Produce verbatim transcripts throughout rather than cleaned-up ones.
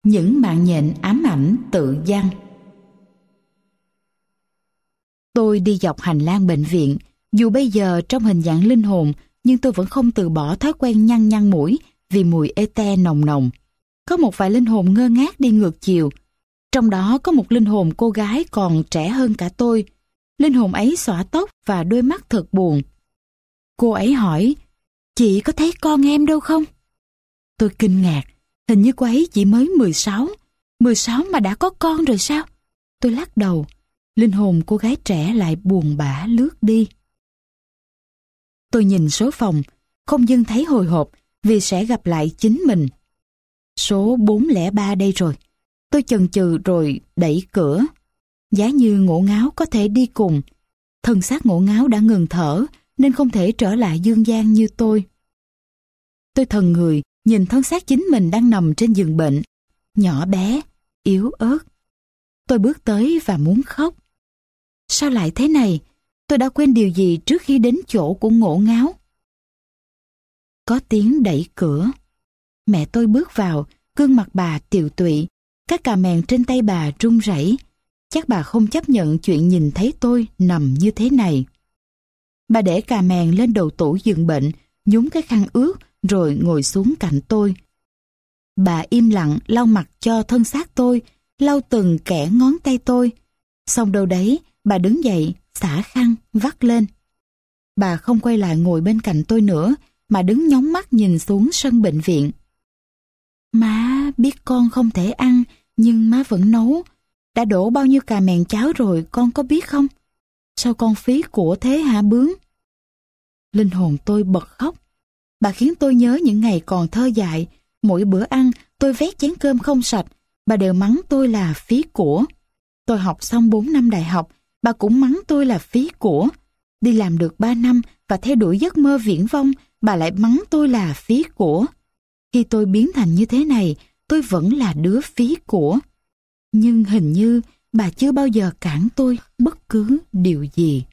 Những mạng nhện ám ảnh tự giăng. Tôi đi dọc hành lang bệnh viện, dù bây giờ trong hình dạng linh hồn, nhưng tôi vẫn không từ bỏ thói quen nhăn nhăn mũi vì mùi ê-te nồng nồng. Có một vài linh hồn ngơ ngác đi ngược chiều. Trong đó có một linh hồn cô gái còn trẻ hơn cả tôi. Linh hồn ấy xõa tóc và đôi mắt thật buồn. Cô ấy hỏi, chị có thấy con em đâu không? Tôi kinh ngạc, hình như cô ấy chỉ mới mười sáu. mười sáu mà đã có con rồi sao? Tôi lắc đầu. Linh hồn cô gái trẻ lại buồn bã lướt đi. Tôi nhìn số phòng, không dưng thấy hồi hộp vì sẽ gặp lại chính mình. Số bốn không ba đây rồi. Tôi chần chừ rồi đẩy cửa. Giá như Ngổ Ngáo có thể đi cùng. Thân xác Ngổ Ngáo đã ngừng thở nên không thể trở lại dương gian như tôi. Tôi thần người nhìn thân xác chính mình đang nằm trên giường bệnh, nhỏ bé, yếu ớt. Tôi bước tới và muốn khóc. Sao lại thế này? Tôi đã quên điều gì trước khi đến chỗ của Ngổ Ngáo? Có tiếng đẩy cửa. Mẹ tôi bước vào, gương mặt bà tiều tụy, các cà mèn trên tay bà run rẩy. Chắc bà không chấp nhận chuyện nhìn thấy tôi nằm như thế này. Bà để cà mèn lên đầu tủ giường bệnh, nhúng cái khăn ướt rồi ngồi xuống cạnh tôi. Bà im lặng lau mặt cho thân xác tôi, lau từng kẽ ngón tay tôi. Xong đâu đấy, bà đứng dậy, xả khăn, vắt lên. Bà không quay lại ngồi bên cạnh tôi nữa, mà đứng nhóng mắt nhìn xuống sân bệnh viện. Má biết con không thể ăn, nhưng má vẫn nấu. Đã đổ bao nhiêu cà mèn cháo rồi, con có biết không? Sao con phí của thế hả Bướm? Linh hồn tôi bật khóc. Bà khiến tôi nhớ những ngày còn thơ dại. Mỗi bữa ăn, tôi vét chén cơm không sạch. Bà đều mắng tôi là phí của. Tôi học xong bốn năm đại học, bà cũng mắng tôi là phí của. Đi làm được ba năm và theo đuổi giấc mơ viển vông, bà lại mắng tôi là phí của. Khi tôi biến thành như thế này, tôi vẫn là đứa phí của. Nhưng hình như bà chưa bao giờ cản tôi bất cứ điều gì.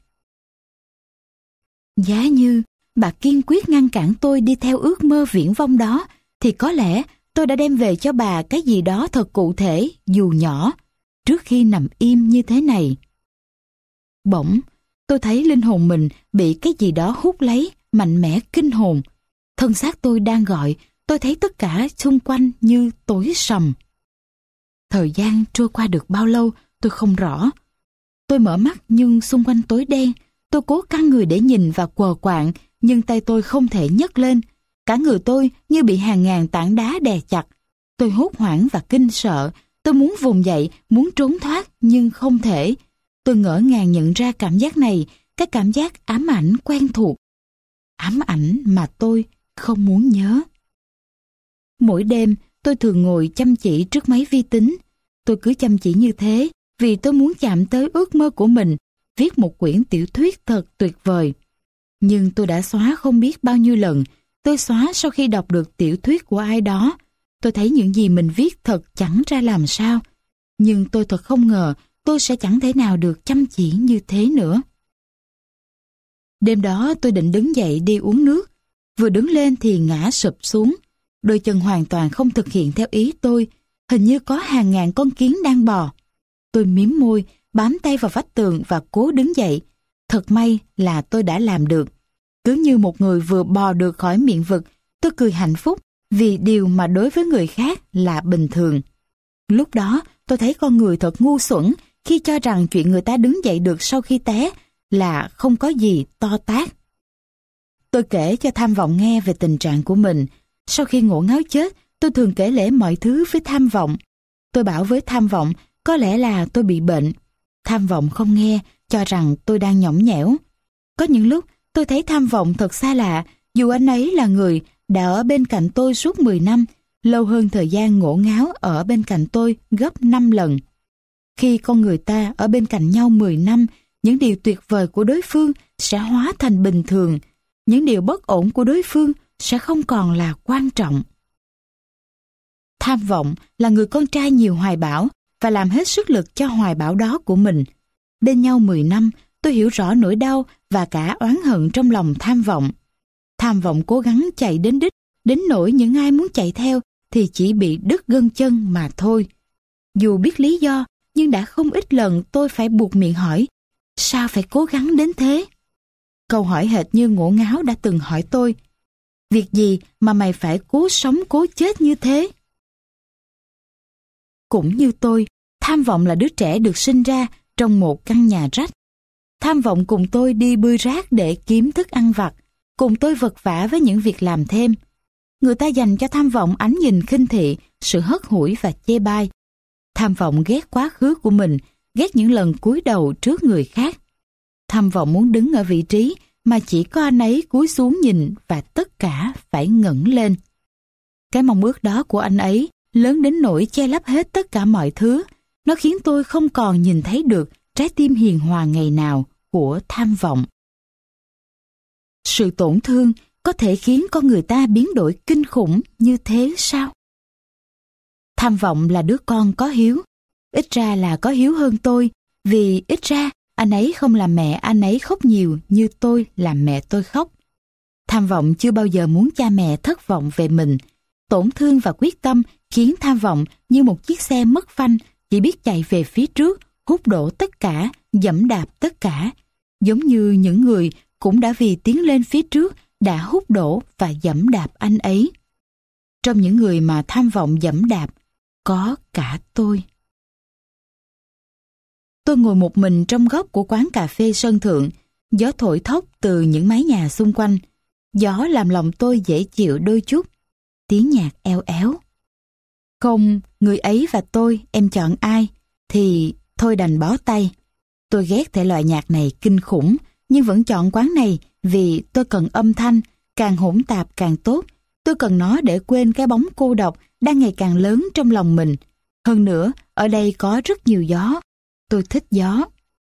Giá như bà kiên quyết ngăn cản tôi đi theo ước mơ viển vông đó, thì có lẽ tôi đã đem về cho bà cái gì đó thật cụ thể, dù nhỏ, trước khi nằm im như thế này. Bỗng, tôi thấy linh hồn mình bị cái gì đó hút lấy, mạnh mẽ kinh hồn. Thân xác tôi đang gọi, tôi thấy tất cả xung quanh như tối sầm. Thời gian trôi qua được bao lâu, tôi không rõ. Tôi mở mắt nhưng xung quanh tối đen. Tôi cố căng người để nhìn và quờ quạng, nhưng tay tôi không thể nhấc lên. Cả người tôi như bị hàng ngàn tảng đá đè chặt. Tôi hốt hoảng và kinh sợ. Tôi muốn vùng dậy, muốn trốn thoát, nhưng không thể. Tôi ngỡ ngàng nhận ra cảm giác này, cái cảm giác ám ảnh quen thuộc. Ám ảnh mà tôi không muốn nhớ. Mỗi đêm, tôi thường ngồi chăm chỉ trước máy vi tính. Tôi cứ chăm chỉ như thế vì tôi muốn chạm tới ước mơ của mình, viết một quyển tiểu thuyết thật tuyệt vời. Nhưng tôi đã xóa không biết bao nhiêu lần. Tôi xóa sau khi đọc được tiểu thuyết của ai đó. Tôi thấy những gì mình viết thật chẳng ra làm sao. Nhưng tôi thật không ngờ tôi sẽ chẳng thể nào được chăm chỉ như thế nữa. Đêm đó tôi định đứng dậy đi uống nước. Vừa đứng lên thì ngã sụp xuống. Đôi chân hoàn toàn không thực hiện theo ý tôi. Hình như có hàng ngàn con kiến đang bò. Tôi mím môi, bám tay vào vách tường và cố đứng dậy. Thật may là tôi đã làm được. Cứ như một người vừa bò được khỏi miệng vực, tôi cười hạnh phúc vì điều mà đối với người khác là bình thường. Lúc đó tôi thấy con người thật ngu xuẩn khi cho rằng chuyện người ta đứng dậy được sau khi té là không có gì to tát. Tôi kể cho Tham Vọng nghe về tình trạng của mình. Sau khi Ngổ Ngáo chết, tôi thường kể lể mọi thứ với Tham Vọng. Tôi bảo với Tham Vọng có lẽ là tôi bị bệnh. Tham Vọng không nghe, cho rằng tôi đang nhõng nhẽo. Có những lúc tôi thấy Tham Vọng thật xa lạ, dù anh ấy là người đã ở bên cạnh tôi suốt mười năm, lâu hơn thời gian Ngổ Ngáo ở bên cạnh tôi gấp năm lần. Khi con người ta ở bên cạnh nhau mười năm, những điều tuyệt vời của đối phương sẽ hóa thành bình thường, những điều bất ổn của đối phương sẽ không còn là quan trọng. Tham Vọng là người con trai nhiều hoài bão và làm hết sức lực cho hoài bão đó của mình. Bên nhau mười năm, tôi hiểu rõ nỗi đau và cả oán hận trong lòng Tham Vọng. Tham Vọng cố gắng chạy đến đích, đến nỗi những ai muốn chạy theo thì chỉ bị đứt gân chân mà thôi. Dù biết lý do, nhưng đã không ít lần tôi phải buộc miệng hỏi, sao phải cố gắng đến thế? Câu hỏi hệt như Ngổ Ngáo đã từng hỏi tôi, việc gì mà mày phải cố sống cố chết như thế? Cũng như tôi, tham vọng là đứa trẻ được sinh ra trong một căn nhà rách. Tham vọng cùng tôi đi bươi rác để kiếm thức ăn vặt, cùng tôi vật vã với những việc làm thêm. Người ta dành cho tham vọng ánh nhìn khinh thị, sự hất hủi và chê bai. Tham vọng ghét quá khứ của mình, ghét những lần cúi đầu trước người khác. Tham vọng muốn đứng ở vị trí mà chỉ có anh ấy cúi xuống nhìn và tất cả phải ngẩng lên. Cái mong ước đó của anh ấy lớn đến nỗi che lấp hết tất cả mọi thứ. Nó khiến tôi không còn nhìn thấy được trái tim hiền hòa ngày nào của tham vọng. Sự tổn thương có thể khiến con người ta biến đổi kinh khủng như thế sao? Tham vọng là đứa con có hiếu, ít ra là có hiếu hơn tôi, vì ít ra anh ấy không làm mẹ anh ấy khóc nhiều như tôi làm mẹ tôi khóc. Tham vọng chưa bao giờ muốn cha mẹ thất vọng về mình. Tổn thương và quyết tâm khiến tham vọng như một chiếc xe mất phanh, chỉ biết chạy về phía trước, hút đổ tất cả, giẫm đạp tất cả. Giống như những người cũng đã vì tiến lên phía trước đã hút đổ và giẫm đạp anh ấy. Trong những người mà tham vọng giẫm đạp, có cả tôi. Tôi ngồi một mình trong góc của quán cà phê sân thượng, gió thổi thốc từ những mái nhà xung quanh. Gió làm lòng tôi dễ chịu đôi chút. Tiếng nhạc eo éo. Không, người ấy và tôi, em chọn ai? Thì thôi đành bó tay. Tôi ghét thể loại nhạc này kinh khủng, nhưng vẫn chọn quán này vì tôi cần âm thanh, càng hỗn tạp càng tốt. Tôi cần nó để quên cái bóng cô độc đang ngày càng lớn trong lòng mình. Hơn nữa, ở đây có rất nhiều gió. Tôi thích gió.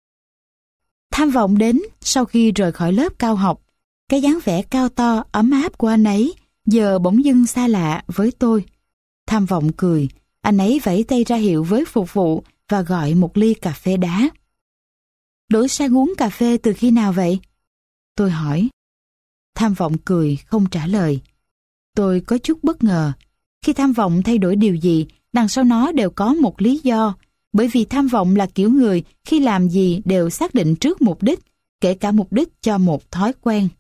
Tham vọng đến sau khi rời khỏi lớp cao học. Cái dáng vẻ cao to, ấm áp của anh ấy giờ bỗng dưng xa lạ với tôi. Tham vọng cười, anh ấy vẫy tay ra hiệu với phục vụ và gọi một ly cà phê đá. Đổi sang uống cà phê từ khi nào vậy? Tôi hỏi. Tham vọng cười, không trả lời. Tôi có chút bất ngờ. Khi tham vọng thay đổi điều gì, đằng sau nó đều có một lý do. Bởi vì tham vọng là kiểu người khi làm gì đều xác định trước mục đích, kể cả mục đích cho một thói quen.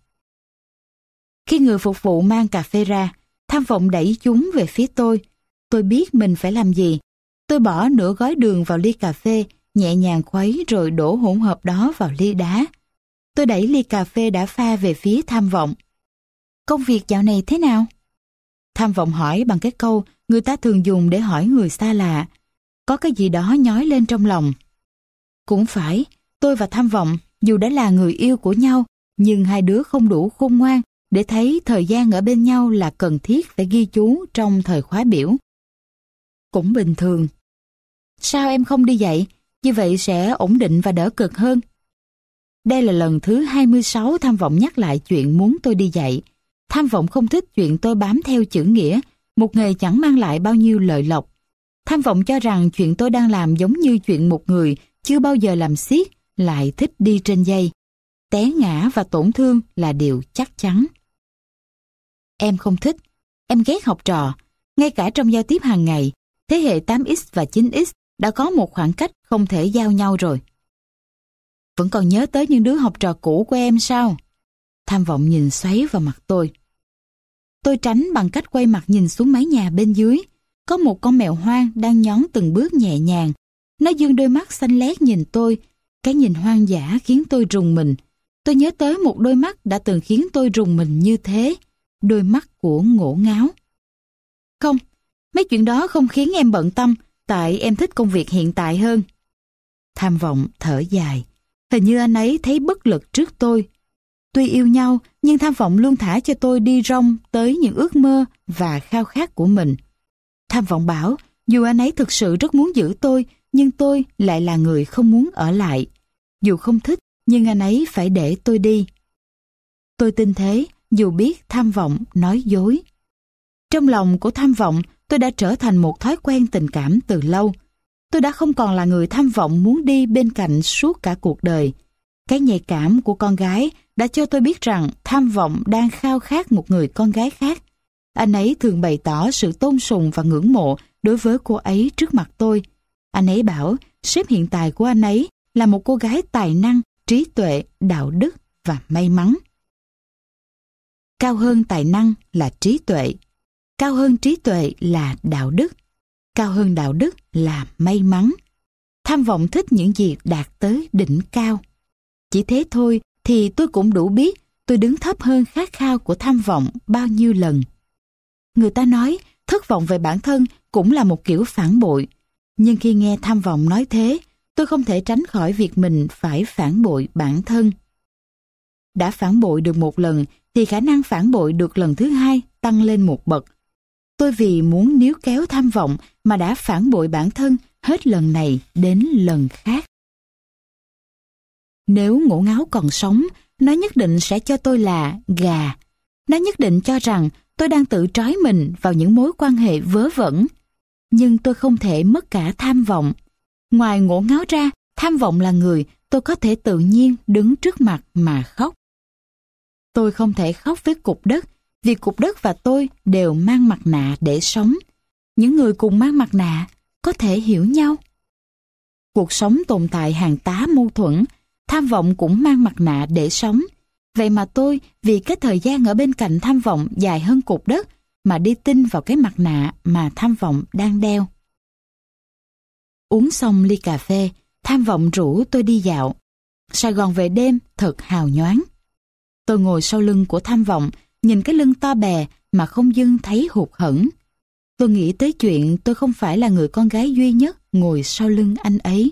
Khi người phục vụ mang cà phê ra, tham vọng đẩy chúng về phía tôi. Tôi biết mình phải làm gì. Tôi bỏ nửa gói đường vào ly cà phê, nhẹ nhàng khuấy rồi đổ hỗn hợp đó vào ly đá. Tôi đẩy ly cà phê đã pha về phía tham vọng. Công việc dạo này thế nào? Tham vọng hỏi bằng cái câu người ta thường dùng để hỏi người xa lạ. Có cái gì đó nhói lên trong lòng. Cũng phải, tôi và tham vọng dù đã là người yêu của nhau, nhưng hai đứa không đủ khôn ngoan để thấy thời gian ở bên nhau là cần thiết phải ghi chú trong thời khóa biểu. Cũng bình thường. Sao em không đi dạy? Như vậy sẽ ổn định và đỡ cực hơn. Đây là lần thứ hai mươi sáu tham vọng nhắc lại chuyện muốn tôi đi dạy. Tham vọng không thích chuyện tôi bám theo chữ nghĩa, một nghề chẳng mang lại bao nhiêu lợi lộc. Tham vọng cho rằng chuyện tôi đang làm giống như chuyện một người chưa bao giờ làm xiết, lại thích đi trên dây. Té ngã và tổn thương là điều chắc chắn. Em không thích, em ghét học trò. Ngay cả trong giao tiếp hàng ngày, thế hệ tám x và chín x đã có một khoảng cách không thể giao nhau rồi. Vẫn còn nhớ tới những đứa học trò cũ của em sao? Tham vọng nhìn xoáy vào mặt tôi. Tôi tránh bằng cách quay mặt nhìn xuống mái nhà bên dưới. Có một con mèo hoang đang nhón từng bước nhẹ nhàng. Nó dương đôi mắt xanh lét nhìn tôi. Cái nhìn hoang dã khiến tôi rùng mình. Tôi nhớ tới một đôi mắt đã từng khiến tôi rùng mình như thế. Đôi mắt của Ngổ Ngáo. Không, mấy chuyện đó không khiến em bận tâm, tại em thích công việc hiện tại hơn. Tham vọng thở dài. Hình như anh ấy thấy bất lực trước tôi. Tuy yêu nhau, nhưng tham vọng luôn thả cho tôi đi rong tới những ước mơ và khao khát của mình. Tham vọng bảo, dù anh ấy thực sự rất muốn giữ tôi, nhưng tôi lại là người không muốn ở lại. Dù không thích, nhưng anh ấy phải để tôi đi. Tôi tin thế, dù biết tham vọng nói dối. Trong lòng của tham vọng, tôi đã trở thành một thói quen tình cảm từ lâu. Tôi đã không còn là người tham vọng muốn đi bên cạnh suốt cả cuộc đời. Cái nhạy cảm của con gái đã cho tôi biết rằng tham vọng đang khao khát một người con gái khác. Anh ấy thường bày tỏ sự tôn sùng và ngưỡng mộ đối với cô ấy trước mặt tôi. Anh ấy bảo sếp hiện tại của anh ấy là một cô gái tài năng, trí tuệ, đạo đức và may mắn. Cao hơn tài năng là trí tuệ. Cao hơn trí tuệ là đạo đức. Cao hơn đạo đức là may mắn. Tham vọng thích những gì đạt tới đỉnh cao. Chỉ thế thôi thì tôi cũng đủ biết tôi đứng thấp hơn khát khao của tham vọng bao nhiêu lần. Người ta nói thất vọng về bản thân cũng là một kiểu phản bội. Nhưng khi nghe tham vọng nói thế, tôi không thể tránh khỏi việc mình phải phản bội bản thân. Đã phản bội được một lần thì khả năng phản bội được lần thứ hai tăng lên một bậc. Tôi vì muốn níu kéo tham vọng mà đã phản bội bản thân hết lần này đến lần khác. Nếu Ngổ Ngáo còn sống, nó nhất định sẽ cho tôi là gà. Nó nhất định cho rằng tôi đang tự trói mình vào những mối quan hệ vớ vẩn. Nhưng tôi không thể mất cả tham vọng. Ngoài Ngổ Ngáo ra, tham vọng là người tôi có thể tự nhiên đứng trước mặt mà khóc. Tôi không thể khóc với cục đất, vì cục đất và tôi đều mang mặt nạ để sống. Những người cùng mang mặt nạ có thể hiểu nhau. Cuộc sống tồn tại hàng tá mâu thuẫn, tham vọng cũng mang mặt nạ để sống. Vậy mà tôi, vì cái thời gian ở bên cạnh tham vọng dài hơn cục đất, mà đi tin vào cái mặt nạ mà tham vọng đang đeo. Uống xong ly cà phê, tham vọng rủ tôi đi dạo. Sài Gòn về đêm thật hào nhoáng. Tôi ngồi sau lưng của tham vọng, nhìn cái lưng to bè mà không dưng thấy hụt hẫng. Tôi nghĩ tới chuyện tôi không phải là người con gái duy nhất ngồi sau lưng anh ấy.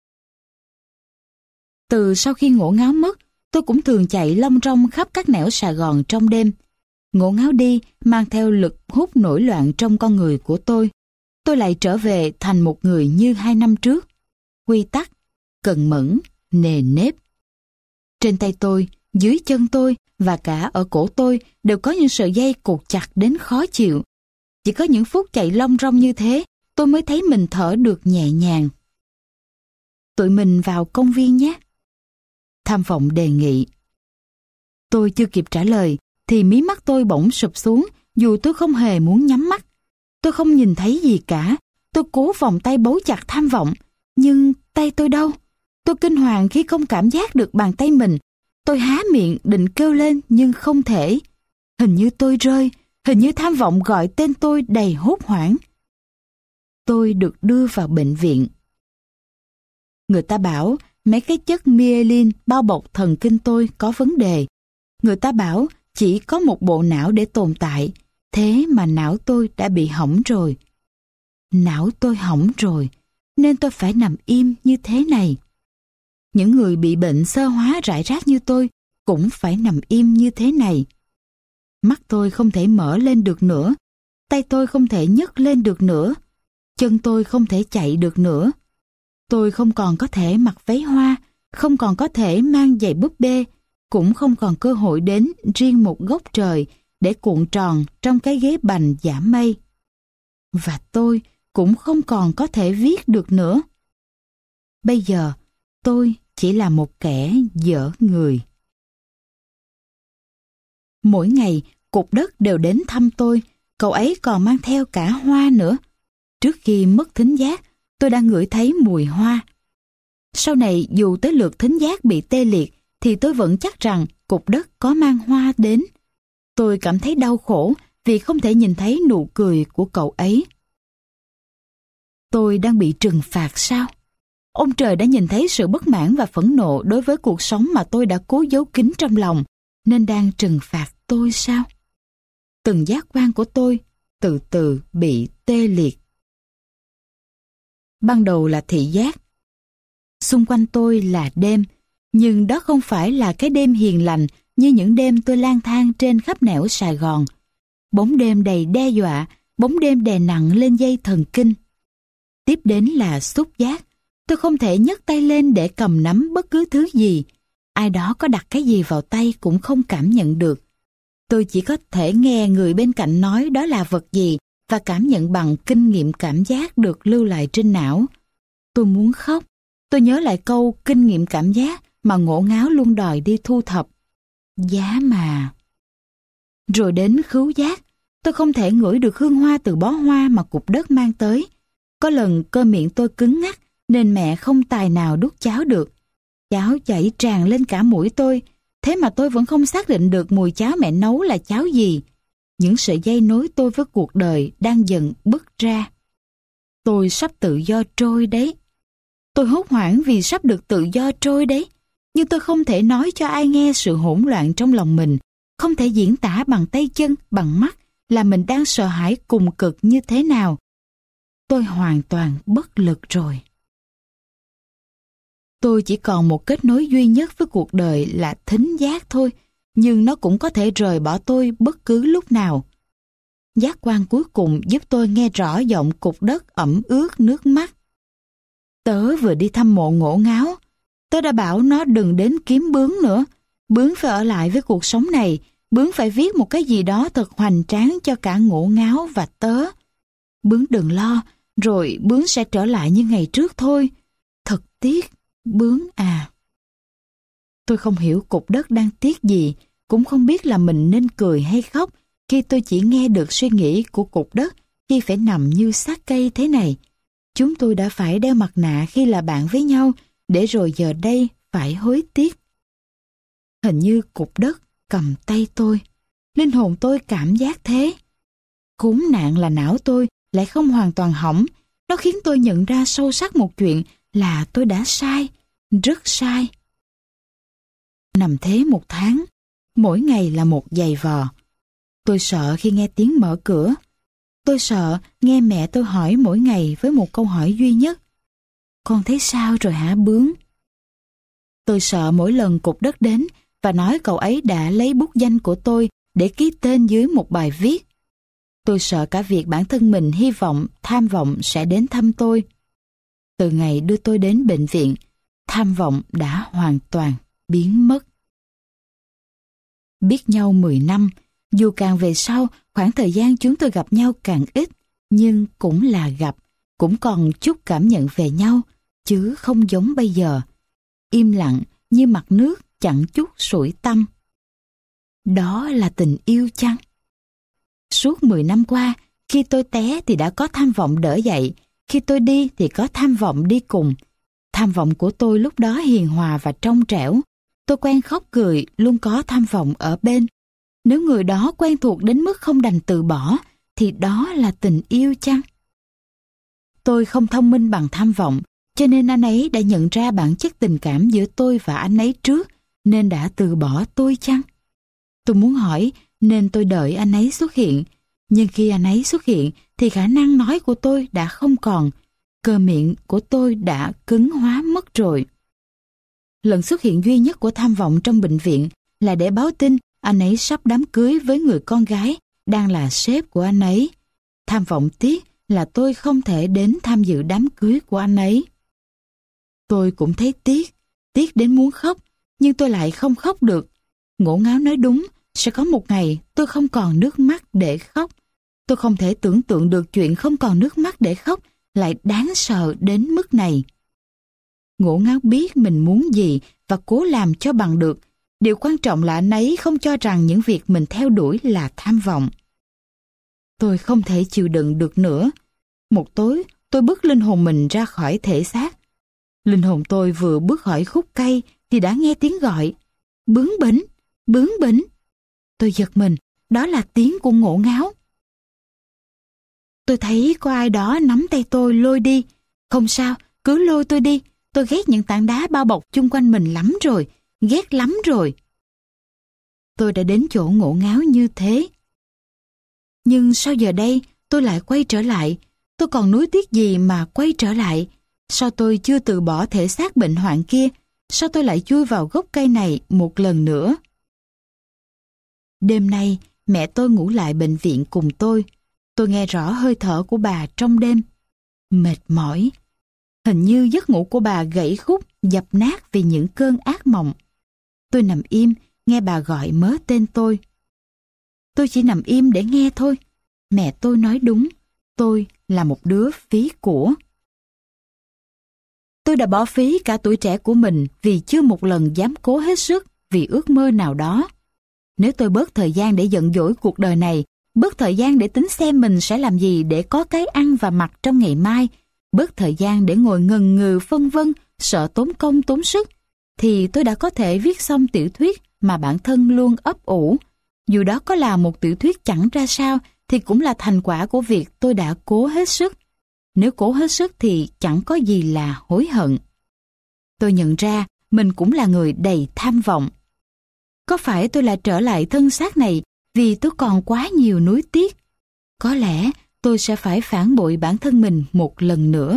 Từ sau khi Ngổ Ngáo mất, tôi cũng thường chạy long rong khắp các nẻo Sài Gòn trong đêm. Ngổ Ngáo đi mang theo lực hút nổi loạn trong con người của tôi. Tôi lại trở về thành một người như hai năm trước. Quy tắc, cần mẫn, nề nếp. Trên tay tôi, dưới chân tôi và cả ở cổ tôi đều có những sợi dây cột chặt đến khó chịu. Chỉ có những phút chạy long rong như thế, tôi mới thấy mình thở được nhẹ nhàng. Tụi mình vào công viên nhé. Tham vọng đề nghị. Tôi chưa kịp trả lời, thì mí mắt tôi bỗng sụp xuống, dù tôi không hề muốn nhắm mắt. Tôi không nhìn thấy gì cả. Tôi cố vòng tay bấu chặt tham vọng, nhưng tay tôi đâu? Tôi kinh hoàng khi không cảm giác được bàn tay mình. Tôi há miệng định kêu lên nhưng không thể. Hình như tôi rơi, hình như tham vọng gọi tên tôi đầy hốt hoảng. Tôi được đưa vào bệnh viện. Người ta bảo mấy cái chất myelin bao bọc thần kinh tôi có vấn đề. Người ta bảo chỉ có một bộ não để tồn tại, thế mà não tôi đã bị hỏng rồi. Não tôi hỏng rồi, nên tôi phải nằm im như thế này. Những người bị bệnh xơ hóa rải rác như tôi cũng phải nằm im như thế này. Mắt tôi không thể mở lên được nữa, tay tôi không thể nhấc lên được nữa, chân tôi không thể chạy được nữa. Tôi không còn có thể mặc váy hoa, không còn có thể mang giày búp bê, cũng không còn cơ hội đến riêng một góc trời để cuộn tròn trong cái ghế bành giả mây. Và tôi cũng không còn có thể viết được nữa. Bây giờ, tôi chỉ là một kẻ dở người. Mỗi ngày, cục đất đều đến thăm tôi, cậu ấy còn mang theo cả hoa nữa. Trước khi mất thính giác, tôi đã ngửi thấy mùi hoa. Sau này, dù tới lượt thính giác bị tê liệt, thì tôi vẫn chắc rằng cục đất có mang hoa đến. Tôi cảm thấy đau khổ vì không thể nhìn thấy nụ cười của cậu ấy. Tôi đang bị trừng phạt sao? Ông trời đã nhìn thấy sự bất mãn và phẫn nộ đối với cuộc sống mà tôi đã cố giấu kín trong lòng, nên đang trừng phạt tôi sao? Từng giác quan của tôi từ từ bị tê liệt. Ban đầu là thị giác. Xung quanh tôi là đêm, nhưng đó không phải là cái đêm hiền lành như những đêm tôi lang thang trên khắp nẻo Sài Gòn. Bóng đêm đầy đe dọa, bóng đêm đè nặng lên dây thần kinh. Tiếp đến là xúc giác. Tôi không thể nhấc tay lên để cầm nắm bất cứ thứ gì. Ai đó có đặt cái gì vào tay cũng không cảm nhận được. Tôi chỉ có thể nghe người bên cạnh nói đó là vật gì và cảm nhận bằng kinh nghiệm cảm giác được lưu lại trên não. Tôi muốn khóc. Tôi nhớ lại câu kinh nghiệm cảm giác mà Ngổ Ngáo luôn đòi đi thu thập. Giá mà. Rồi đến khứu giác. Tôi không thể ngửi được hương hoa từ bó hoa mà cục đất mang tới. Có lần cơ miệng tôi cứng ngắc nên mẹ không tài nào đút cháo được. Cháo chảy tràn lên cả mũi tôi, thế mà tôi vẫn không xác định được mùi cháo mẹ nấu là cháo gì. Những sợi dây nối tôi với cuộc đời đang dần bứt ra. Tôi sắp tự do trôi đấy. Tôi hốt hoảng vì sắp được tự do trôi đấy. Nhưng tôi không thể nói cho ai nghe sự hỗn loạn trong lòng mình, không thể diễn tả bằng tay chân, bằng mắt là mình đang sợ hãi cùng cực như thế nào. Tôi hoàn toàn bất lực rồi. Tôi chỉ còn một kết nối duy nhất với cuộc đời là thính giác thôi, nhưng nó cũng có thể rời bỏ tôi bất cứ lúc nào. Giác quan cuối cùng giúp tôi nghe rõ giọng cục đất ẩm ướt nước mắt. Tớ vừa đi thăm mộ Ngổ Ngáo. Tớ đã bảo nó đừng đến kiếm Bướm nữa. Bướm phải ở lại với cuộc sống này. Bướm phải viết một cái gì đó thật hoành tráng cho cả Ngổ Ngáo và tớ. Bướm đừng lo, rồi Bướm sẽ trở lại như ngày trước thôi. Thật tiếc, Bướm à. Tôi không hiểu cục đất đang tiếc gì, cũng không biết là mình nên cười hay khóc khi tôi chỉ nghe được suy nghĩ của cục đất khi phải nằm như xác cây thế này. Chúng tôi đã phải đeo mặt nạ khi là bạn với nhau, để rồi giờ đây phải hối tiếc. Hình như cục đất cầm tay tôi. Linh hồn tôi cảm giác thế. Khốn nạn là não tôi lại không hoàn toàn hỏng. Nó khiến tôi nhận ra sâu sắc một chuyện là tôi đã sai, rất sai. Nằm thế một tháng, mỗi ngày là một giày vò. Tôi sợ khi nghe tiếng mở cửa. Tôi sợ nghe mẹ tôi hỏi mỗi ngày với một câu hỏi duy nhất. Con thấy sao rồi hả Bướm? Tôi sợ mỗi lần cục đất đến và nói cậu ấy đã lấy bút danh của tôi để ký tên dưới một bài viết. Tôi sợ cả việc bản thân mình hy vọng, tham vọng sẽ đến thăm tôi. Từ ngày đưa tôi đến bệnh viện, tham vọng đã hoàn toàn biến mất. Biết nhau mười năm, dù càng về sau, khoảng thời gian chúng tôi gặp nhau càng ít, nhưng cũng là gặp, cũng còn chút cảm nhận về nhau, chứ không giống bây giờ. Im lặng như mặt nước chẳng chút sủi tăm. Đó là tình yêu chăng? Suốt mười năm qua, khi tôi té thì đã có tham vọng đỡ dậy, khi tôi đi thì có tham vọng đi cùng. Tham vọng của tôi lúc đó hiền hòa và trong trẻo. Tôi quen khóc cười, luôn có tham vọng ở bên. Nếu người đó quen thuộc đến mức không đành từ bỏ, thì đó là tình yêu chăng? Tôi không thông minh bằng tham vọng, cho nên anh ấy đã nhận ra bản chất tình cảm giữa tôi và anh ấy trước, nên đã từ bỏ tôi chăng? Tôi muốn hỏi, nên tôi đợi anh ấy xuất hiện. Nhưng khi anh ấy xuất hiện, thì khả năng nói của tôi đã không còn. Cơ miệng của tôi đã cứng hóa mất rồi. Lần xuất hiện duy nhất của tham vọng trong bệnh viện là để báo tin anh ấy sắp đám cưới với người con gái đang là sếp của anh ấy. Tham vọng tiếc là tôi không thể đến tham dự đám cưới của anh ấy. Tôi cũng thấy tiếc, tiếc đến muốn khóc, nhưng tôi lại không khóc được. Ngổ Ngáo nói đúng, sẽ có một ngày tôi không còn nước mắt để khóc. Tôi không thể tưởng tượng được chuyện không còn nước mắt để khóc lại đáng sợ đến mức này. Ngổ Ngáo biết mình muốn gì và cố làm cho bằng được. Điều quan trọng là anh ấy không cho rằng những việc mình theo đuổi là tham vọng. Tôi không thể chịu đựng được nữa. Một tối, tôi bước linh hồn mình ra khỏi thể xác. Linh hồn tôi vừa bước khỏi khúc cây thì đã nghe tiếng gọi. Bướng bỉnh, bướng bỉnh. Tôi giật mình, đó là tiếng của Ngổ Ngáo. Tôi thấy có ai đó nắm tay tôi lôi đi. Không sao, cứ lôi tôi đi. Tôi ghét những tảng đá bao bọc chung quanh mình lắm rồi, ghét lắm rồi. Tôi đã đến chỗ Ngổ Ngáo như thế. Nhưng sao giờ đây tôi lại quay trở lại? Tôi còn nuối tiếc gì mà quay trở lại? Sao tôi chưa từ bỏ thể xác bệnh hoạn kia? Sao tôi lại chui vào gốc cây này một lần nữa? Đêm nay, mẹ tôi ngủ lại bệnh viện cùng tôi. Tôi nghe rõ hơi thở của bà trong đêm. Mệt mỏi. Hình như giấc ngủ của bà gãy khúc, dập nát vì những cơn ác mộng. Tôi nằm im, nghe bà gọi mớ tên tôi. Tôi chỉ nằm im để nghe thôi. Mẹ tôi nói đúng, tôi là một đứa phí của. Tôi đã bỏ phí cả tuổi trẻ của mình vì chưa một lần dám cố hết sức vì ước mơ nào đó. Nếu tôi bớt thời gian để giận dỗi cuộc đời này, bớt thời gian để tính xem mình sẽ làm gì để có cái ăn và mặc trong ngày mai, bớt thời gian để ngồi ngần ngừ phân vân, sợ tốn công tốn sức, thì tôi đã có thể viết xong tiểu thuyết mà bản thân luôn ấp ủ. Dù đó có là một tiểu thuyết chẳng ra sao, thì cũng là thành quả của việc tôi đã cố hết sức. Nếu cố hết sức thì chẳng có gì là hối hận. Tôi nhận ra mình cũng là người đầy tham vọng. Có phải tôi lại trở lại thân xác này vì tôi còn quá nhiều nuối tiếc? Có lẽ tôi sẽ phải phản bội bản thân mình một lần nữa.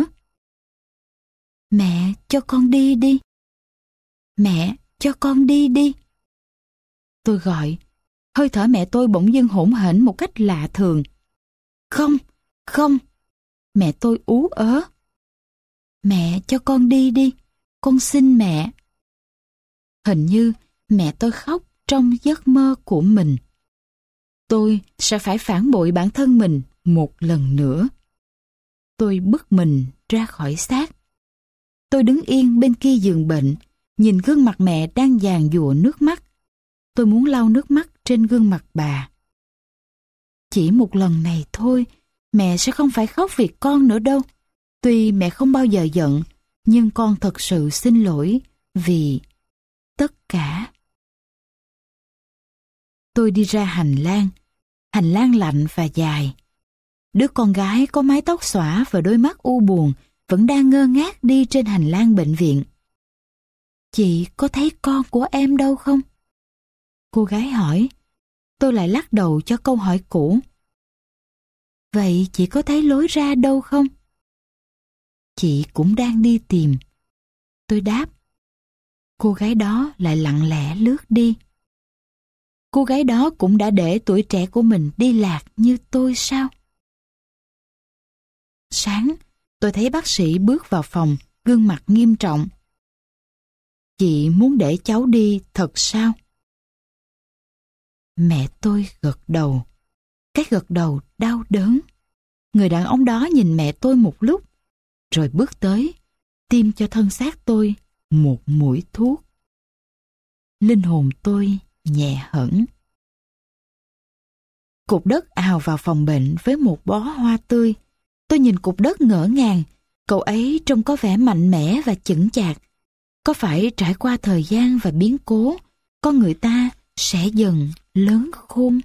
Mẹ, cho con đi đi. Mẹ, cho con đi đi. Tôi gọi. Hơi thở mẹ tôi bỗng dưng hỗn hển một cách lạ thường. Không, không. Mẹ tôi ú ớ. Mẹ, cho con đi đi. Con xin mẹ. Hình như mẹ tôi khóc trong giấc mơ của mình. Tôi sẽ phải phản bội bản thân mình một lần nữa. Tôi bứt mình ra khỏi xác. Tôi đứng yên bên kia giường bệnh, nhìn gương mặt mẹ đang giàn giụa nước mắt. Tôi muốn lau nước mắt trên gương mặt bà. Chỉ một lần này thôi, mẹ sẽ không phải khóc vì con nữa đâu. Tuy mẹ không bao giờ giận, nhưng con thật sự xin lỗi vì tất cả. Tôi đi ra hành lang. Hành lang lạnh và dài. Đứa con gái có mái tóc xõa và đôi mắt u buồn vẫn đang ngơ ngác đi trên hành lang bệnh viện. Chị có thấy con của em đâu không? Cô gái hỏi. Tôi lại lắc đầu cho câu hỏi cũ. Vậy chị có thấy lối ra đâu không? Chị cũng đang đi tìm. Tôi đáp. Cô gái đó lại lặng lẽ lướt đi. Cô gái đó cũng đã để tuổi trẻ của mình đi lạc như tôi sao? Sáng, tôi thấy bác sĩ bước vào phòng, gương mặt nghiêm trọng. Chị muốn để cháu đi thật sao? Mẹ tôi gật đầu. Cái gật đầu đau đớn. Người đàn ông đó nhìn mẹ tôi một lúc, rồi bước tới, tiêm cho thân xác tôi một mũi thuốc. Linh hồn tôi nhẹ hẳn. Cục đất ào vào phòng bệnh với một bó hoa tươi. Tôi nhìn cục đất ngỡ ngàng. Cậu ấy trông có vẻ mạnh mẽ và chững chạc. Có phải trải qua thời gian và biến cố, con người ta sẽ dần lớn khôn?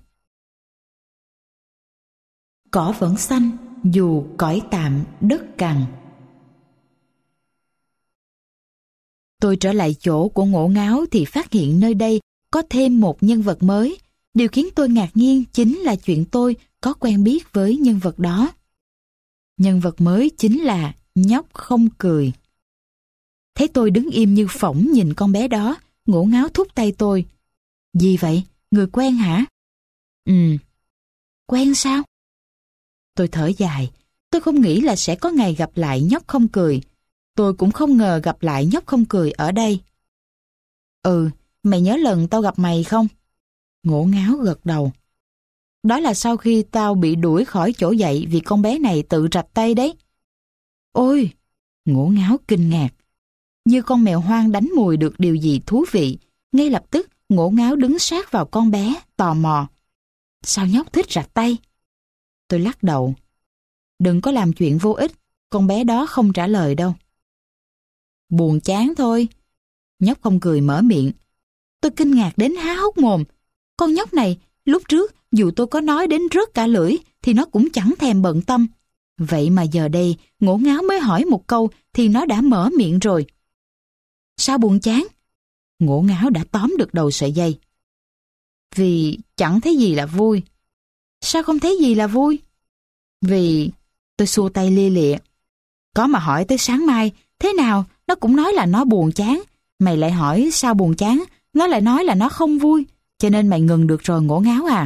Cỏ vẫn xanh dù cõi tạm đất cằn. Tôi trở lại chỗ của Ngổ Ngáo thì phát hiện nơi đây có thêm một nhân vật mới. Điều khiến tôi ngạc nhiên chính là chuyện tôi có quen biết với nhân vật đó. Nhân vật mới chính là Nhóc Không Cười. Thấy tôi đứng im như phỏng nhìn con bé đó, Ngổ Ngáo thúc tay tôi. Gì vậy? Người quen hả? Ừ. Quen sao? Tôi thở dài. Tôi không nghĩ là sẽ có ngày gặp lại Nhóc Không Cười. Tôi cũng không ngờ gặp lại Nhóc Không Cười ở đây. Ừ, mày nhớ lần tao gặp mày không? Ngổ Ngáo gật đầu. Đó là sau khi tao bị đuổi khỏi chỗ dạy vì con bé này tự rạch tay đấy. Ôi! Ngổ Ngáo kinh ngạc. Như con mèo hoang đánh mùi được điều gì thú vị, ngay lập tức Ngổ Ngáo đứng sát vào con bé, tò mò. Sao nhóc thích rạch tay? Tôi lắc đầu. Đừng có làm chuyện vô ích, con bé đó không trả lời đâu. Buồn chán thôi. Nhóc Không Cười mở miệng. Tôi kinh ngạc đến há hốc mồm. Con nhóc này, lúc trước dù tôi có nói đến rớt cả lưỡi thì nó cũng chẳng thèm bận tâm. Vậy mà giờ đây Ngổ Ngáo mới hỏi một câu thì nó đã mở miệng rồi. Sao buồn chán? Ngổ Ngáo đã tóm được đầu sợi dây. Vì chẳng thấy gì là vui. Sao không thấy gì là vui? Vì... Tôi xua tay lia lịa. Có mà hỏi tới sáng mai, thế nào nó cũng nói là nó buồn chán. Mày lại hỏi sao buồn chán, nó lại nói là nó không vui. Cho nên mày ngừng được rồi Ngổ Ngáo à.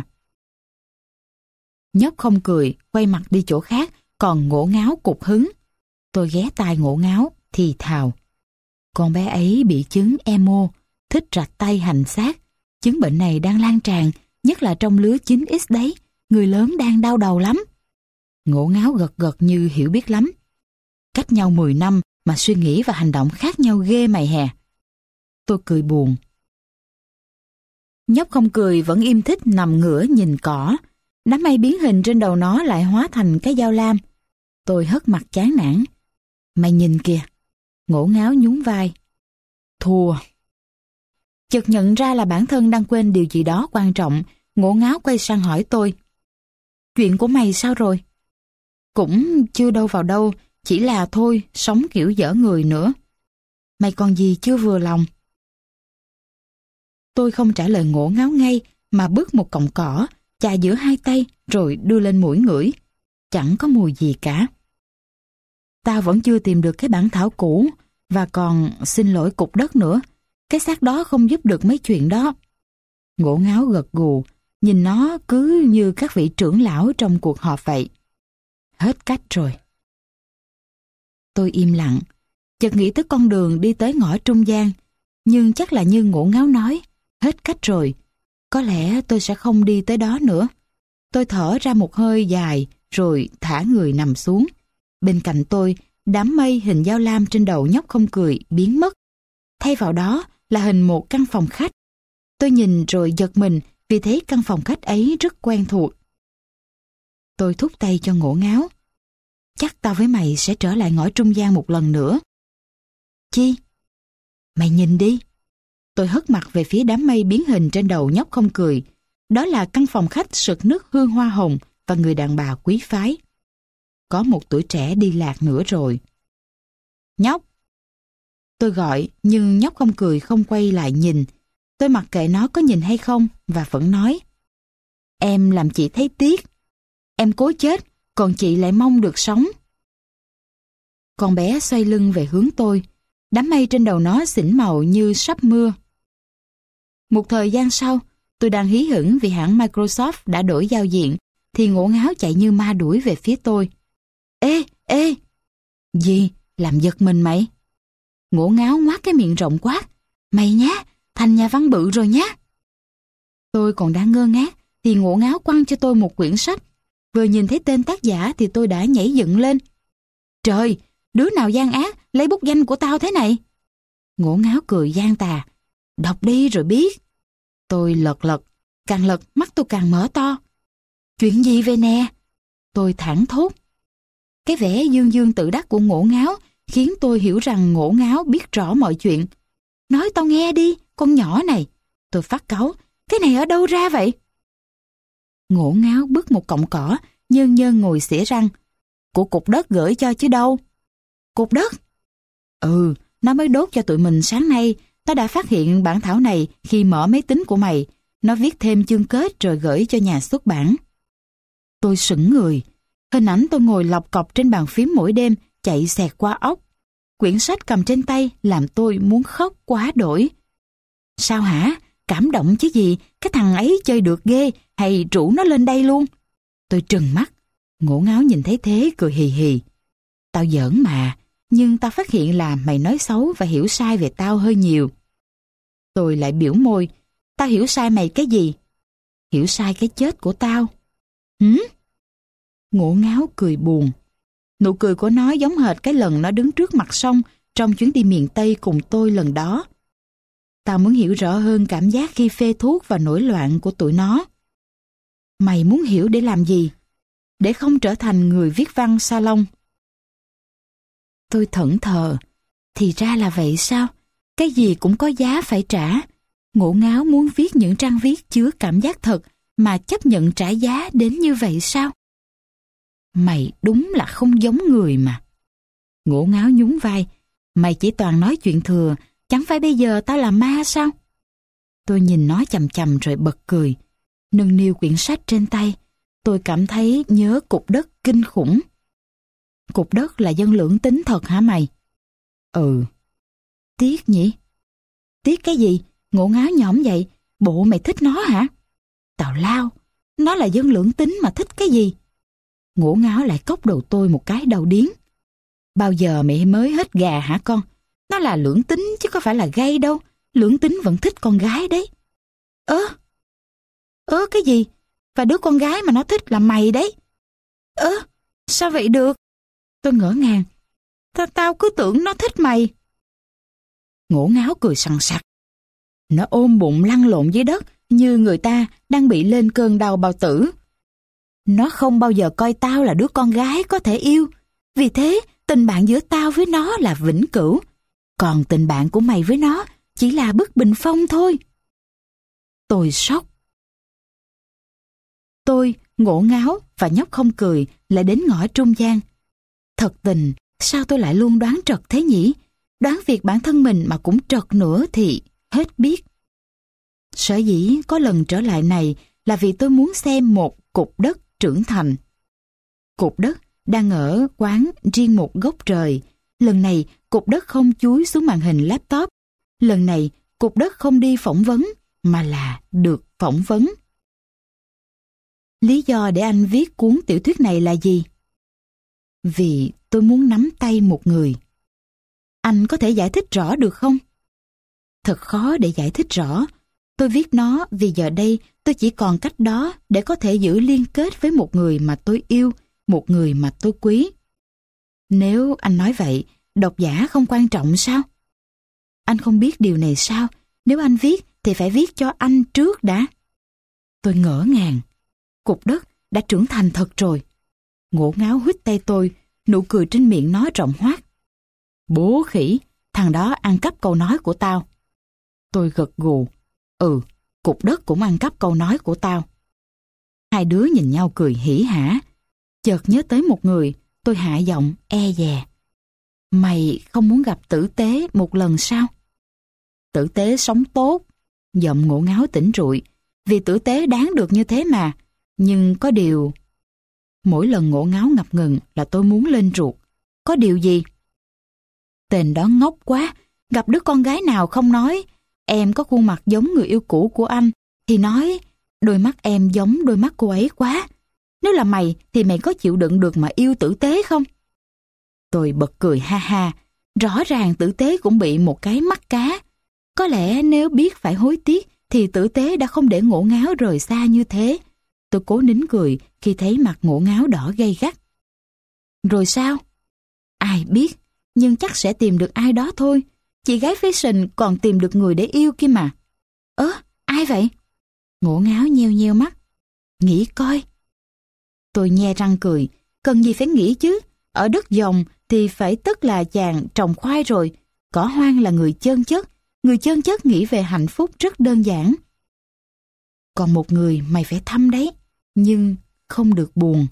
Nhóc Không Cười, quay mặt đi chỗ khác, còn Ngổ Ngáo cục hứng. Tôi ghé tai Ngổ Ngáo, thì thào. Con bé ấy bị chứng emo, thích rạch tay hành xác. Chứng bệnh này đang lan tràn, nhất là trong lứa chín x đấy. Người lớn đang đau đầu lắm. Ngổ Ngáo gật gật như hiểu biết lắm. Cách nhau mười năm mà suy nghĩ và hành động khác nhau ghê mày hè. Tôi cười buồn. Nhóc Không Cười vẫn im thích nằm ngửa nhìn cỏ. Đám mây biến hình trên đầu nó lại hóa thành cái dao lam. Tôi hất mặt chán nản. Mày nhìn kìa. Ngổ ngáo nhún vai. Thua. Chợt nhận ra là bản thân đang quên điều gì đó quan trọng, Ngổ ngáo quay sang hỏi tôi. Chuyện của mày sao rồi? Cũng chưa đâu vào đâu, chỉ là thôi, sống kiểu dở người nữa. Mày còn gì chưa vừa lòng? Tôi không trả lời Ngổ ngáo ngay, mà bứt một cọng cỏ, chà giữa hai tay rồi đưa lên mũi ngửi. Chẳng có mùi gì cả. Tao vẫn chưa tìm được cái bản thảo cũ, và còn xin lỗi cục đất nữa. Cái xác đó không giúp được mấy chuyện đó. Ngổ ngáo gật gù, nhìn nó cứ như các vị trưởng lão trong cuộc họp vậy. Hết cách rồi. Tôi im lặng, chợt nghĩ tới con đường đi tới ngõ trung gian, nhưng chắc là như Ngổ ngáo nói, hết cách rồi. Có lẽ tôi sẽ không đi tới đó nữa. Tôi thở ra một hơi dài rồi thả người nằm xuống. Bên cạnh tôi, đám mây hình dao lam trên đầu nhóc không cười biến mất. Thay vào đó là hình một căn phòng khách. Tôi nhìn rồi giật mình vì thấy căn phòng khách ấy rất quen thuộc. Tôi thúc tay cho Ngổ ngáo. Chắc tao với mày sẽ trở lại ngõ trung gian một lần nữa. Chi? Mày nhìn đi. Tôi hất mặt về phía đám mây biến hình trên đầu nhóc không cười. Đó là căn phòng khách sực nức hương hoa hồng và người đàn bà quý phái. Có một tuổi trẻ đi lạc nữa rồi. Nhóc! Tôi gọi, nhưng nhóc không cười không quay lại nhìn. Tôi mặc kệ nó có nhìn hay không và vẫn nói. Em làm chị thấy tiếc. Em cố chết, còn chị lại mong được sống. Con bé xoay lưng về hướng tôi. Đám mây trên đầu nó xỉn màu như sắp mưa. Một thời gian sau, tôi đang hí hửng vì hãng Microsoft đã đổi giao diện, thì Ngổ ngáo chạy như ma đuổi về phía tôi. Ê, ê! Gì? Làm giật mình mày? Ngổ ngáo ngoác cái miệng rộng quát. Mày nhá, thành nhà văn bự rồi nhá. Tôi còn đang ngơ ngác, thì Ngổ ngáo quăng cho tôi một quyển sách. Vừa nhìn thấy tên tác giả thì tôi đã nhảy dựng lên. Trời, đứa nào gian ác lấy bút danh của tao thế này? Ngổ ngáo cười gian tà. Đọc đi rồi biết. Tôi lật lật, càng lật mắt tôi càng mở to. Chuyện gì vậy nè? Tôi thẳng thốt. Cái vẻ dương dương tự đắc của Ngổ ngáo khiến tôi hiểu rằng Ngổ ngáo biết rõ mọi chuyện. Nói tao nghe đi, con nhỏ này. Tôi phát cáu. Cái này ở đâu ra vậy? Ngổ ngáo bứt một cọng cỏ, nhơn nhơn ngồi xỉa răng. Của cục đất gửi cho chứ đâu. Cục đất? Ừ, nó mới đốt cho tụi mình sáng nay. Nó đã phát hiện bản thảo này khi mở máy tính của mày. Nó viết thêm chương kết rồi gửi cho nhà xuất bản. Tôi sững người. Hình ảnh tôi ngồi lọc cọc trên bàn phím mỗi đêm chạy xẹt qua óc. Quyển sách cầm trên tay làm tôi muốn khóc quá đổi. Sao hả? Cảm động chứ gì? Cái thằng ấy chơi được ghê, hay rủ nó lên đây luôn? Tôi trừng mắt. Ngổ ngáo nhìn thấy thế cười hì hì. Tao giỡn mà, nhưng tao phát hiện là mày nói xấu và hiểu sai về tao hơi nhiều. Tôi lại biểu môi. Tao hiểu sai mày cái gì? Hiểu sai cái chết của tao. Hử? Ngổ ngáo cười buồn. Nụ cười của nó giống hệt cái lần nó đứng trước mặt sông trong chuyến đi miền Tây cùng tôi lần đó. Tao muốn hiểu rõ hơn cảm giác khi phê thuốc và nổi loạn của tụi nó. Mày muốn hiểu để làm gì? Để không trở thành người viết văn salon. Tôi thẫn thờ. Thì ra là vậy sao? Cái gì cũng có giá phải trả. Ngổ ngáo muốn viết những trang viết chứa cảm giác thật mà chấp nhận trả giá đến như vậy sao? Mày đúng là không giống người mà. Ngổ ngáo nhún vai. Mày chỉ toàn nói chuyện thừa. Chẳng phải bây giờ tao là ma sao? Tôi nhìn nó chằm chằm rồi bật cười. Nâng niu quyển sách trên tay, tôi cảm thấy nhớ cục đất kinh khủng. Cục đất là dân lưỡng tính thật hả mày? Ừ. Tiếc nhỉ? Tiếc cái gì? Ngổ ngáo nhõm vậy. Bộ mày thích nó hả? Tào lao. Nó là dân lưỡng tính mà thích cái gì? Ngổ ngáo lại cốc đầu tôi một cái đầu điếng. Bao giờ mày mới hết gà hả con? Nó là lưỡng tính chứ có phải là gay đâu. Lưỡng tính vẫn thích con gái đấy. Ơ? Ơ cái gì? Và đứa con gái mà nó thích là mày đấy. Ơ? Sao vậy được? Tôi ngỡ ngàng. Ta, tao cứ tưởng nó thích mày. Ngổ ngáo cười sằng sặc. Nó ôm bụng lăn lộn dưới đất như người ta đang bị lên cơn đau bao tử. Nó không bao giờ coi tao là đứa con gái có thể yêu. Vì thế, tình bạn giữa tao với nó là vĩnh cửu. Còn tình bạn của mày với nó chỉ là bức bình phong thôi. Tôi sốc. Tôi, ngổ ngáo và nhóc không cười lại đến ngõ trung gian. Thật tình, sao tôi lại luôn đoán trật thế nhỉ? Đoán việc bản thân mình mà cũng trật nữa thì hết biết. Sở dĩ có lần trở lại này là vì tôi muốn xem một cục đất trưởng thành. Cục đất đang ở quán riêng một góc trời. Lần này, cục đất không chúi xuống màn hình laptop. Lần này, cục đất không đi phỏng vấn, mà là được phỏng vấn. Lý do để anh viết cuốn tiểu thuyết này là gì? Vì tôi muốn nắm tay một người. Anh có thể giải thích rõ được không? Thật khó để giải thích rõ. Tôi viết nó vì giờ đây tôi chỉ còn cách đó để có thể giữ liên kết với một người mà tôi yêu, một người mà tôi quý. Nếu anh nói vậy, độc giả không quan trọng sao? Anh không biết điều này sao? Nếu anh viết thì phải viết cho anh trước đã. Tôi ngỡ ngàng. Cục đất đã trưởng thành thật rồi. Ngổ ngáo huýt tay tôi, nụ cười trên miệng nó rộng hoác. Bố khỉ, thằng đó ăn cắp câu nói của tao. Tôi gật gù. Ừ, cục đất cũng ăn cắp câu nói của tao. Hai đứa nhìn nhau cười hỉ hả. Chợt nhớ tới một người, tôi hạ giọng e dè. Mày không muốn gặp tử tế một lần sao? Tử tế sống tốt. Giọng ngổ ngáo tỉnh rụi. Vì tử tế đáng được như thế mà. Nhưng có điều... Mỗi lần ngổ ngáo ngập ngừng là tôi muốn lên ruột. Có điều gì? Tên đó ngốc quá. Gặp đứa con gái nào không nói em có khuôn mặt giống người yêu cũ của anh, thì nói đôi mắt em giống đôi mắt cô ấy quá. Nếu là mày thì mày có chịu đựng được mà yêu tử tế không? Tôi bật cười ha ha. Rõ ràng tử tế cũng bị một cái mắt cá. Có lẽ nếu biết phải hối tiếc thì tử tế đã không để ngổ ngáo rời xa như thế. Tôi cố nín cười khi thấy mặt ngổ ngáo đỏ gay gắt. Rồi sao? Ai biết, nhưng chắc sẽ tìm được ai đó thôi. Chị gái fashion còn tìm được người để yêu kia mà. Ơ, ai vậy? Ngổ ngáo nheo nheo mắt. Nghĩ coi. Tôi nhe răng cười. Cần gì phải nghĩ chứ? Ở đất dòng thì phải tức là chàng trồng khoai rồi. Cỏ hoang là người chân chất. Người chân chất nghĩ về hạnh phúc rất đơn giản. Còn một người mày phải thăm đấy, nhưng không được buồn.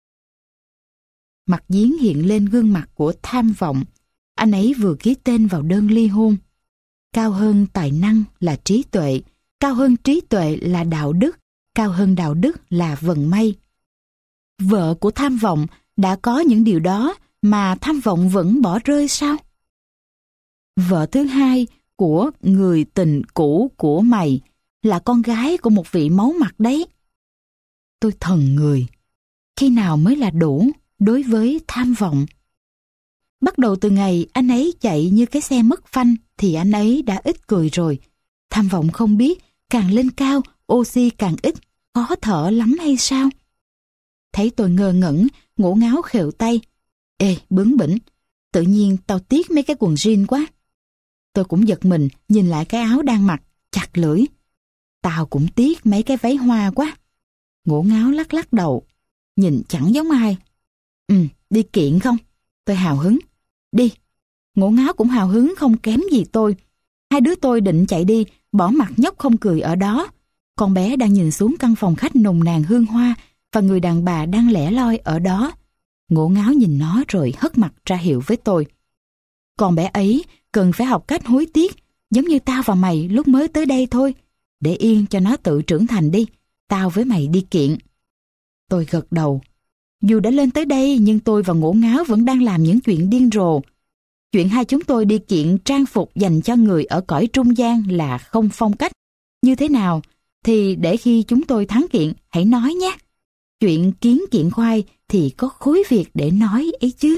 Mặt Diến hiện lên gương mặt của tham vọng. Anh ấy vừa ký tên vào đơn ly hôn. Cao hơn tài năng là trí tuệ, cao hơn trí tuệ là đạo đức, cao hơn đạo đức là vận may. Vợ của tham vọng đã có những điều đó mà tham vọng vẫn bỏ rơi sao? Vợ thứ hai của người tình cũ của mày là con gái của một vị máu mặt đấy. Tôi thần người. Khi nào mới là đủ đối với tham vọng? Bắt đầu từ ngày anh ấy chạy như cái xe mất phanh thì anh ấy đã ít cười rồi. Tham vọng không biết, càng lên cao, oxy càng ít, khó thở lắm hay sao? Thấy tôi ngơ ngẩn, ngổ ngáo khều tay. Ê, bướng bỉnh, tự nhiên tao tiếc mấy cái quần jean quá. Tôi cũng giật mình, nhìn lại cái áo đang mặc, chặt lưỡi. Tao cũng tiếc mấy cái váy hoa quá. Ngổ ngáo lắc lắc đầu, nhìn chẳng giống ai. Ừ, đi kiện không? Tôi hào hứng. Đi. Ngổ ngáo cũng hào hứng không kém gì tôi. Hai đứa tôi định chạy đi, bỏ mặt nhóc không cười ở đó. Con bé đang nhìn xuống căn phòng khách nồng nàn hương hoa và người đàn bà đang lẻ loi ở đó. Ngổ ngáo nhìn nó rồi hất mặt ra hiệu với tôi. Con bé ấy cần phải học cách hối tiếc, giống như tao và mày lúc mới tới đây thôi. Để yên cho nó tự trưởng thành đi. Tao với mày đi kiện. Tôi gật đầu. Dù đã lên tới đây nhưng tôi và ngổ ngáo vẫn đang làm những chuyện điên rồ. Chuyện hai chúng tôi đi kiện trang phục dành cho người ở cõi trung gian là không phong cách. Như thế nào thì để khi chúng tôi thắng kiện hãy nói nhé. Chuyện kiến kiện khoai thì có khối việc để nói ấy chứ.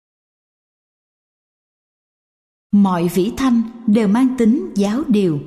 Mọi vĩ thanh đều mang tính giáo điều.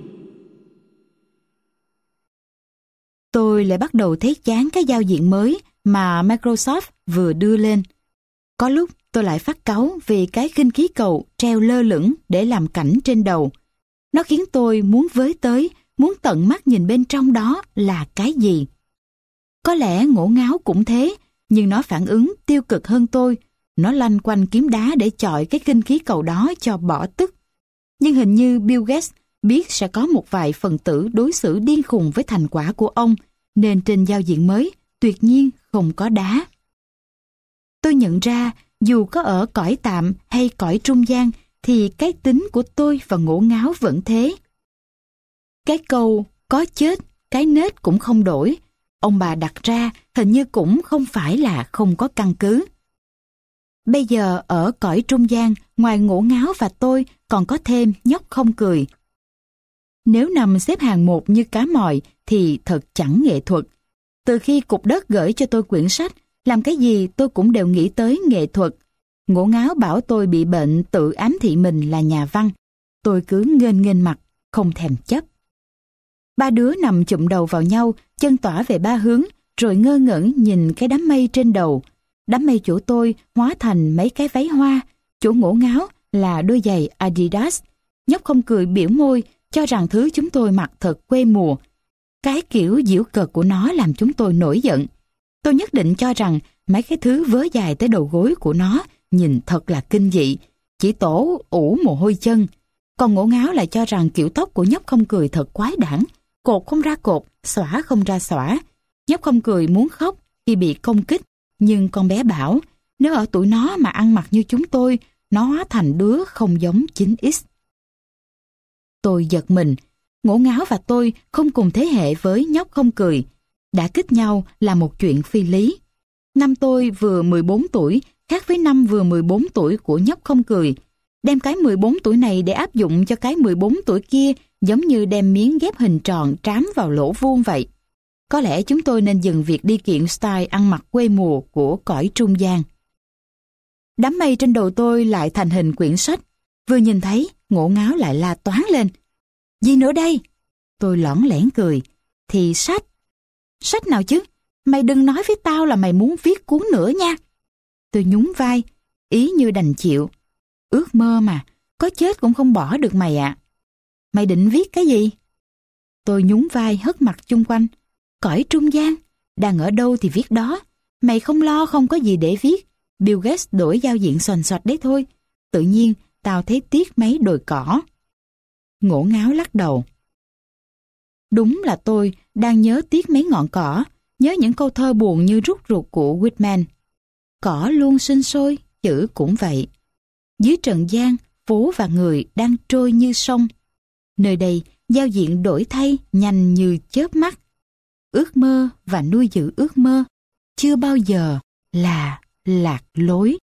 Tôi lại bắt đầu thấy chán cái giao diện mới mà Microsoft vừa đưa lên. Có lúc tôi lại phát cáu vì cái khinh khí cầu treo lơ lửng để làm cảnh trên đầu. Nó khiến tôi muốn với tới, muốn tận mắt nhìn bên trong đó là cái gì. Có lẽ Ngổ Ngáo cũng thế, nhưng nó phản ứng tiêu cực hơn tôi. Nó lanh quanh kiếm đá để chọi cái khinh khí cầu đó cho bỏ tức. Nhưng hình như Bill Gates biết sẽ có một vài phần tử đối xử điên khùng với thành quả của ông, nên trên giao diện mới tuyệt nhiên không có đá. Tôi nhận ra, dù có ở cõi tạm hay cõi trung gian, thì cái tính của tôi và Ngổ Ngáo vẫn thế. Cái câu có chết, cái nết cũng không đổi, ông bà đặt ra hình như cũng không phải là không có căn cứ. Bây giờ ở cõi trung gian, ngoài Ngổ Ngáo và tôi còn có thêm Nhóc Không Cười. Nếu nằm xếp hàng một như cá mòi thì thật chẳng nghệ thuật. Từ khi Cục Đất gửi cho tôi quyển sách, làm cái gì tôi cũng đều nghĩ tới nghệ thuật. Ngổ Ngáo bảo tôi bị bệnh tự ám thị mình là nhà văn. Tôi cứ nghênh nghênh mặt, không thèm chấp. Ba đứa nằm chụm đầu vào nhau, chân tỏa về ba hướng, rồi ngơ ngẩn nhìn cái đám mây trên đầu. Đám mây chỗ tôi hóa thành mấy cái váy hoa, chỗ Ngổ Ngáo là đôi giày Adidas. Nhóc Không Cười biểu môi, cho rằng thứ chúng tôi mặc thật quê mùa. Cái kiểu giễu cợt của nó làm chúng tôi nổi giận. Tôi nhất định cho rằng mấy cái thứ vớ dài tới đầu gối của nó nhìn thật là kinh dị, chỉ tổ ủ mồ hôi chân. Còn Ngổ Ngáo lại cho rằng kiểu tóc của Nhóc Không Cười thật quái đản, cột không ra cột, xõa không ra xõa. Nhóc Không Cười muốn khóc khi bị công kích, nhưng con bé bảo nếu ở tuổi nó mà ăn mặc như chúng tôi, nó hóa thành đứa không giống chín x. Tôi giật mình. Ngổ Ngáo và tôi không cùng thế hệ với Nhóc Không Cười. Đã kích nhau là một chuyện phi lý. Năm tôi vừa mười bốn tuổi khác với năm vừa mười bốn tuổi của Nhóc Không Cười. Đem cái mười bốn tuổi này để áp dụng cho cái mười bốn tuổi kia giống như đem miếng ghép hình tròn trám vào lỗ vuông vậy. Có lẽ chúng tôi nên dừng việc đi kiện style ăn mặc quê mùa của cõi trung gian. Đám mây trên đầu tôi lại thành hình quyển sách. Vừa nhìn thấy, Ngổ Ngáo lại la toáng lên. Gì nữa đây? Tôi lõng lẻn cười. Thì sách. Sách nào chứ? Mày đừng nói với tao là mày muốn viết cuốn nữa nha. Tôi nhún vai, ý như đành chịu. Ước mơ mà, có chết cũng không bỏ được mày ạ. À. Mày định viết cái gì? Tôi nhún vai hất mặt chung quanh. Cõi trung gian, đang ở đâu thì viết đó. Mày không lo không có gì để viết. Bill Gates đổi giao diện xoành xoạch đấy thôi. Tự nhiên, tao thấy tiếc mấy đồi cỏ. Ngổ Ngáo lắc đầu. Đúng là tôi đang nhớ tiếc mấy ngọn cỏ, nhớ những câu thơ buồn như rút ruột của Whitman. Cỏ luôn sinh sôi, chữ cũng vậy. Dưới trần gian, phố và người đang trôi như sông. Nơi đây, giao diện đổi thay nhanh như chớp mắt. Ước mơ và nuôi giữ ước mơ chưa bao giờ là lạc lối.